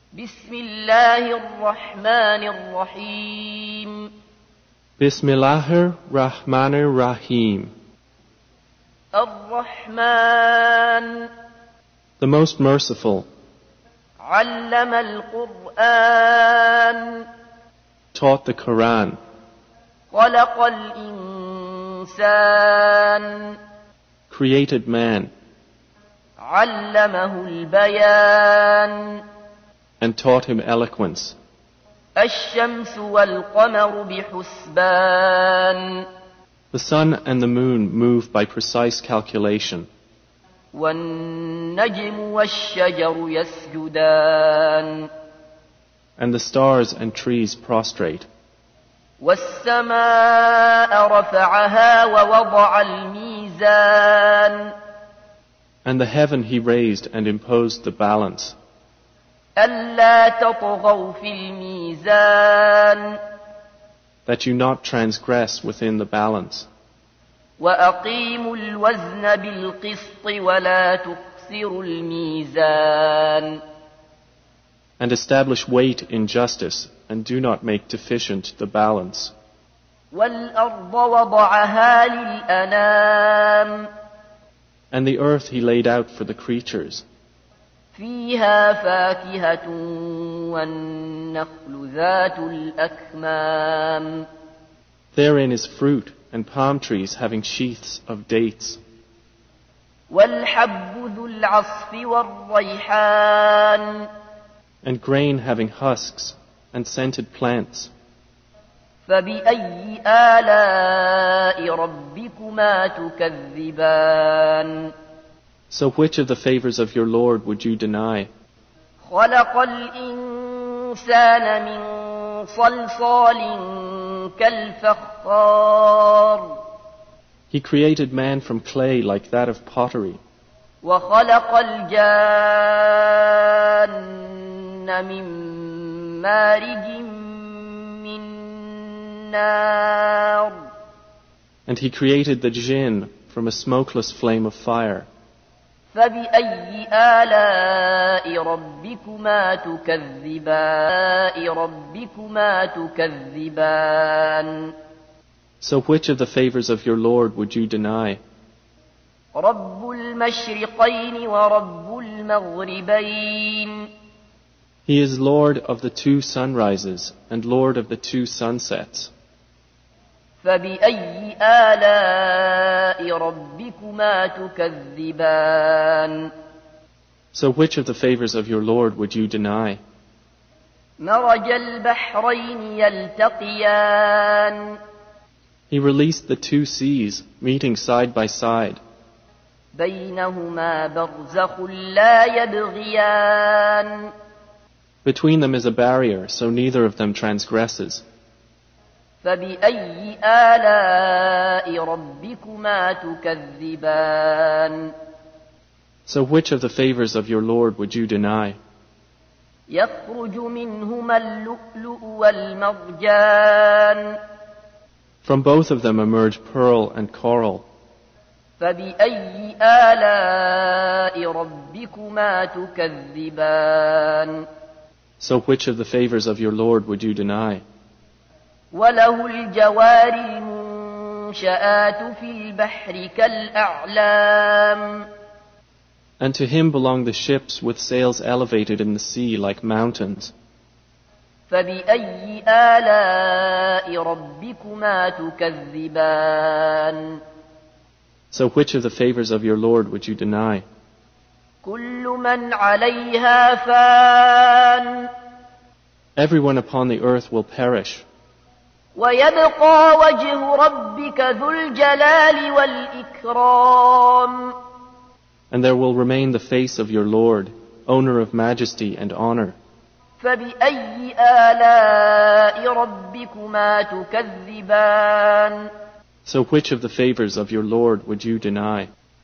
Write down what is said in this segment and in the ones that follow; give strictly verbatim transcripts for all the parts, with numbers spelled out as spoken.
بسم الله الرحمن الرحيم Bismillahir Rahmanir Rahim. الرحمن The most merciful, علم القرآن taught the Quran, خلق الإنسان created man, علمه البيان and taught him eloquence. الشمس والقمر بحسبان The sun and the moon move by precise calculation, والنجم والشجر يسجدان and the stars and trees prostrate. والسماء رفعها ووضع الميزان And the heaven he raised and imposed the balance, ألا تطغوا في الميزان that you not transgress within the balance. وأقيموا الوزن بالقسط ولا تخسروا الميزان And establish weight in justice, and do not make deficient the balance. والأرض وضعها للأنام And the earth he laid out for the creatures. فيها فاكهة والنخل ذات الأكمام Therein is fruit, and palm trees having sheaths of dates, والحب ذو العصف والريحان and grain having husks, and scented plants. فبأي آلاء ربكما تكذبان So which of the favors of your Lord would you deny? خلق الإنسان من صلصال كالفخار He created man from clay like that of pottery, وخلق الجان من مارج من نار and he created the jinn from a smokeless flame of fire. فبأي آلاء ربكما تكذبان ربكما تكذبان So which of the favors of your Lord would you deny? رب المشرقين ورب المغربين He is Lord of the two sunrises and Lord of the two sunsets. فبأي آلاء ربكما تكذبان So which of the favors of your Lord would you deny? مرج البحرين يلتقيان He released the two seas, meeting side by side. بينهما برزخ لا يبغيان Between them is a barrier, so neither of them transgresses. فبأي آلاء ربكما تكذبان So which of the favors of your Lord would you deny? يخرج منهما اللؤلؤ والمرجان From both of them emerge pearl and coral. فبأي آلاء ربكما تكذبان So which of the favors of your Lord would you deny? وله الجوار المنشآت في البحر كالأعلام And to him belong the ships with sails elevated in the sea like mountains. فبأي آلاء ربكما تكذبان So which of the favors of your Lord would you deny? كل من عليها فان Everyone upon the earth will perish, ويبقى وجه ربك ذو الجلال والإكرام and there will remain the face of your Lord, owner of majesty and honor. فبأي آلاء ربكما تكذبان So which of the favors of your Lord would you deny?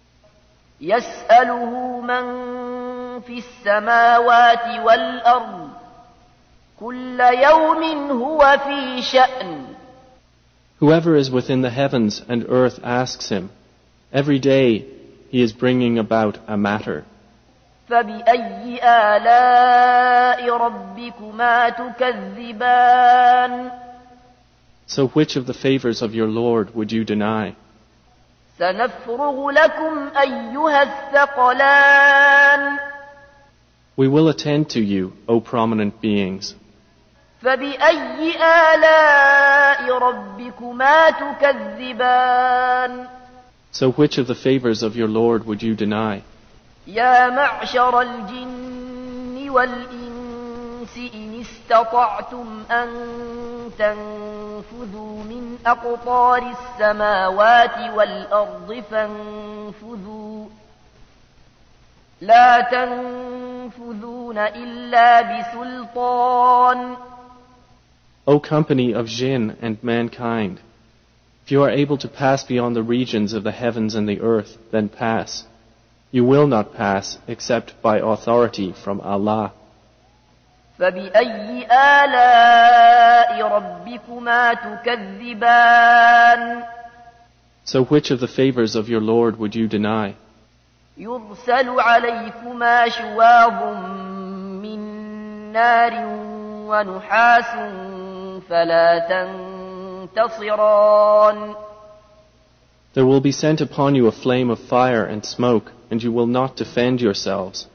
يسأله من في السماوات والأرض كل يوم هو في شأن Whoever is within the heavens and earth asks him. Every day he is bringing about a matter. فبأي آلاء ربكما تكذبان So which of the favors of your Lord would you deny? سنفرغ لكم أيها الثقلان We will attend to you, O prominent beings. فبأي آلاء ربكما تكذبان So which of the favors of your Lord would you deny? يا معشر الجن والإنس إن استطعتم أن تنفذوا من أقطار السماوات والأرض فانفذوا لا تنفذون إلا بسلطان O company of jinn and mankind, if you are able to pass beyond the regions of the heavens and the earth, then pass. You will not pass except by authority from Allah. فبأي آلاء ربكما تكذبان So which of the favors of your Lord would you deny? يرسل عليكما شواظ من نار ونحاس فلا تنتصران There will be sent upon you a flame of fire and smoke, and you will not defend yourselves.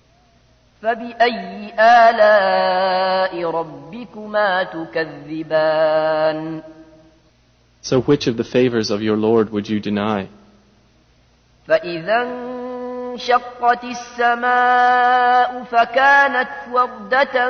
فبأي آلاء ربكما تكذبان So which of the favors of your Lord would you deny? فإذا انشقت السماء فكانت وردة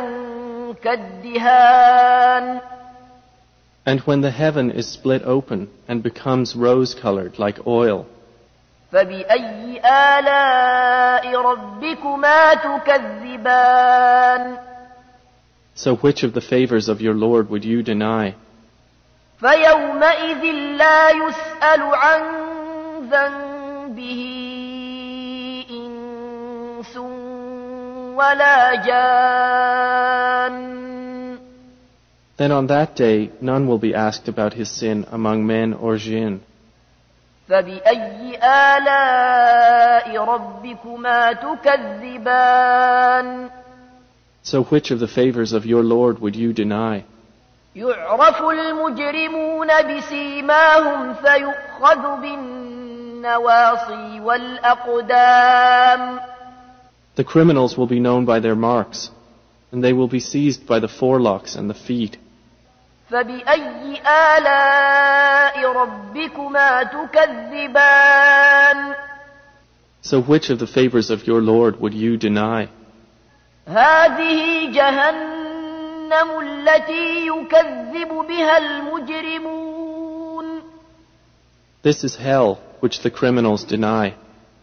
كالدهان And when the heaven is split open and becomes rose-colored like oil, فبأي آلاء ربكما تكذبان so which of the favors of your Lord would you deny? فيومئذ لا يسأل عن ذنبه إنس ولا جان Then on that day none will be asked about his sin among men or jinn. فبأي آلاء ربكما تكذبان So which of the favors of your Lord would you deny? يعرف المجرمون بسيماهم فيؤخذ بالنواصي والأقدام The criminals will be known by their marks, and they will be seized by the forelocks and the feet. فبأي آلاء ربكما تكذبان So which of the favors of your Lord would you deny? هذه جهنم التي يكذب بها المجرمون This is hell, which the criminals deny.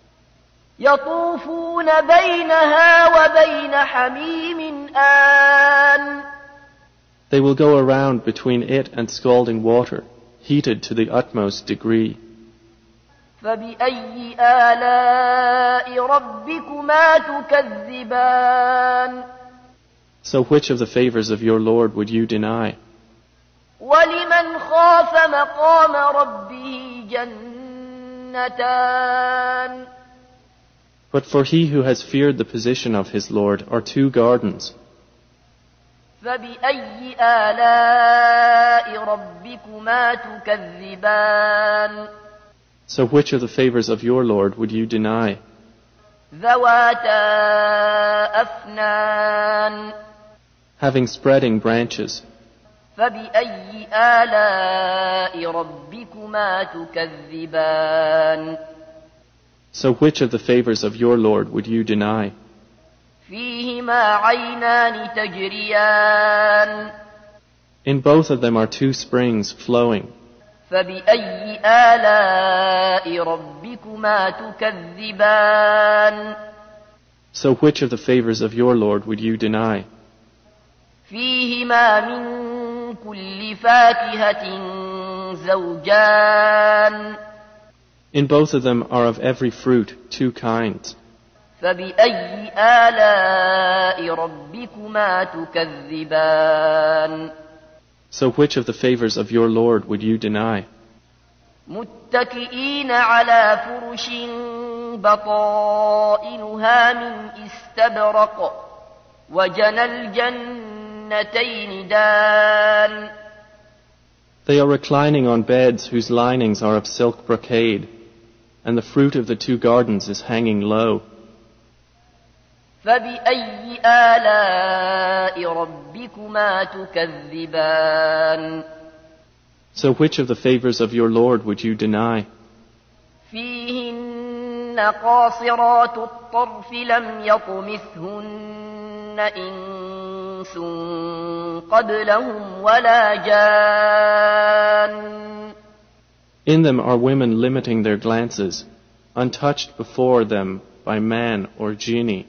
يطوفون بينها وبين حميم آن They will go around between it and scalding water, heated to the utmost degree. فبأي آلاء ربكما تكذبان So which of the favors of your Lord would you deny? ولمن خاف مقام ربه جنتان But for he who has feared the position of his Lord are two gardens. فبأي آلاء ربكما تكذبان So which of the favors of your Lord would you deny? ذواتا أفنان Having spreading branches. فبأي آلاء ربكما تكذبان So which of the favors of your Lord would you deny? فيهما عينان تجريان In both of them are two springs flowing. فبأي آلاء ربكما تكذبان So which of the favors of your Lord would you deny? فيهما من كل فاكهة زوجان In both of them are of every fruit two kinds. فبأي آلاء ربكما تكذبان So which of the favors of your Lord would you deny? متكئين على فرش بطائنها من استبرق وجنى الجنتين دان. They are reclining on beds whose linings are of silk brocade, and the fruit of the two gardens is hanging low. فبأي آلاء ربكما تكذبان. So which of the favors of your Lord would you deny? فيهن قاصرات الطرف لم يطمثهن إنس قبلهم ولا جان. In them are women limiting their glances, untouched before them by man or genie.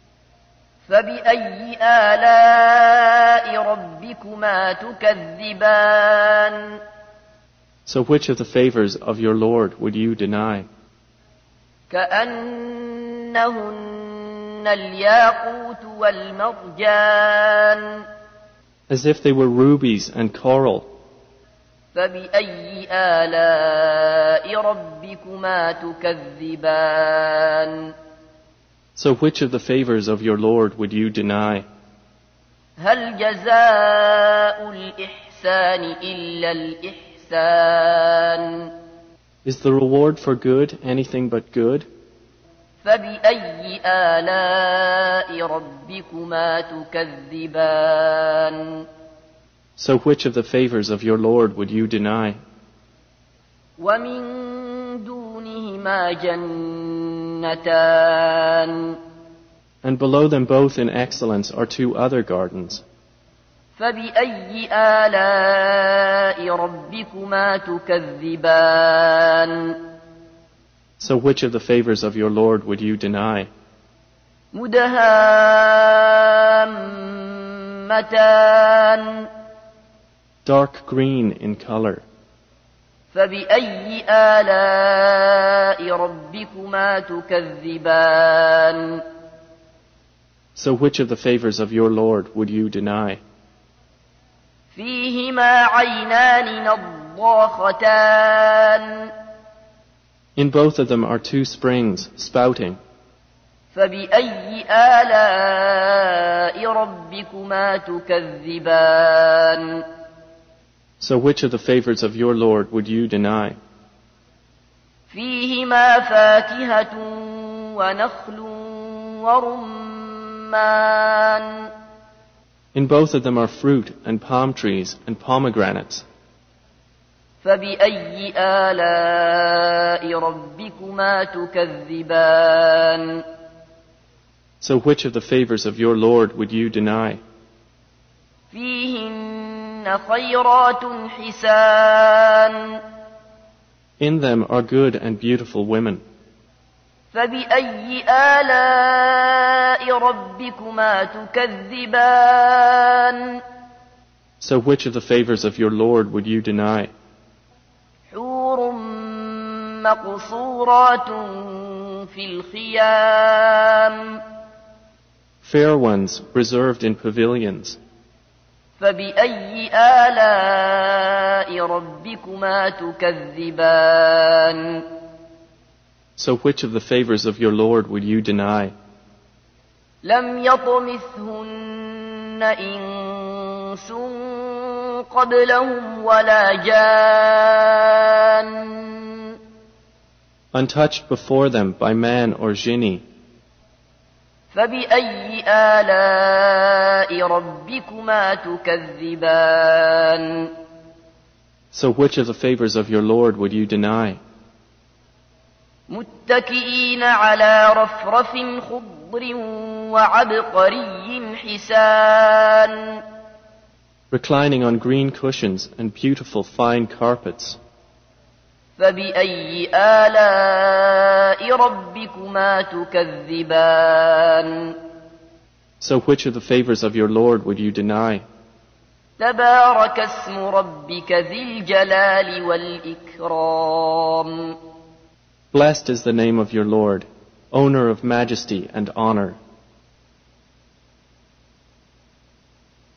فبأي آلاء ربكما تكذبان. So which of the favors of your Lord would you deny? كأنهن الياقوت والمرجان. As if they were rubies and coral. فبأي آلاء ربكما تكذبان. So which of the favors of your Lord would you deny? هل جزاء الإحسان إلا الإحسان. Is the reward for good anything but good? فبأي آلاء ربكما تكذبان. So which of the favors of your Lord would you deny? ومن دونهما جنتان. And below them both in excellence are two other gardens. فبأي آلاء ربكما تكذبان. So which of the favors of your Lord would you deny? مدهامتان. Dark green in color. فبأي آلاء ربكما تكذبان. So which of the favors of your Lord would you deny? فيهما عينان نضاختان. In both of them are two springs spouting. فبأي آلاء ربكما تكذبان. So which of the favors of your Lord would you deny? فيهما فاكهة ونخل ورمان. In both of them are fruit and palm trees and pomegranates. فبأي آلاء ربكما تكذبان. So which of the favors of your Lord would you deny? فيهن خيرات حسان. In them are good and beautiful women. فبأي آلاء ربكما تكذبان. So which of the favors of your Lord would you deny? حور مقصورات في الخيام. Fair ones reserved in pavilions. فبأي آلاء ربكما تكذبان. So which of the favors of your Lord would you deny? لم يطمثهن إنس قبلهم ولا جان. Untouched before them by man or genie. فبأي آلاء ربكما تكذبان. So which of the favors of your Lord would you deny? متكئين على رفرف خضر وعبقري حسان. Reclining on green cushions and beautiful fine carpets. فبأي آلاء ربكما تكذبان. So which of the favors of your Lord would you deny? تبارك اسم ربك ذي الجلال والإكرام. Blessed is the name of your Lord, owner of majesty and honor.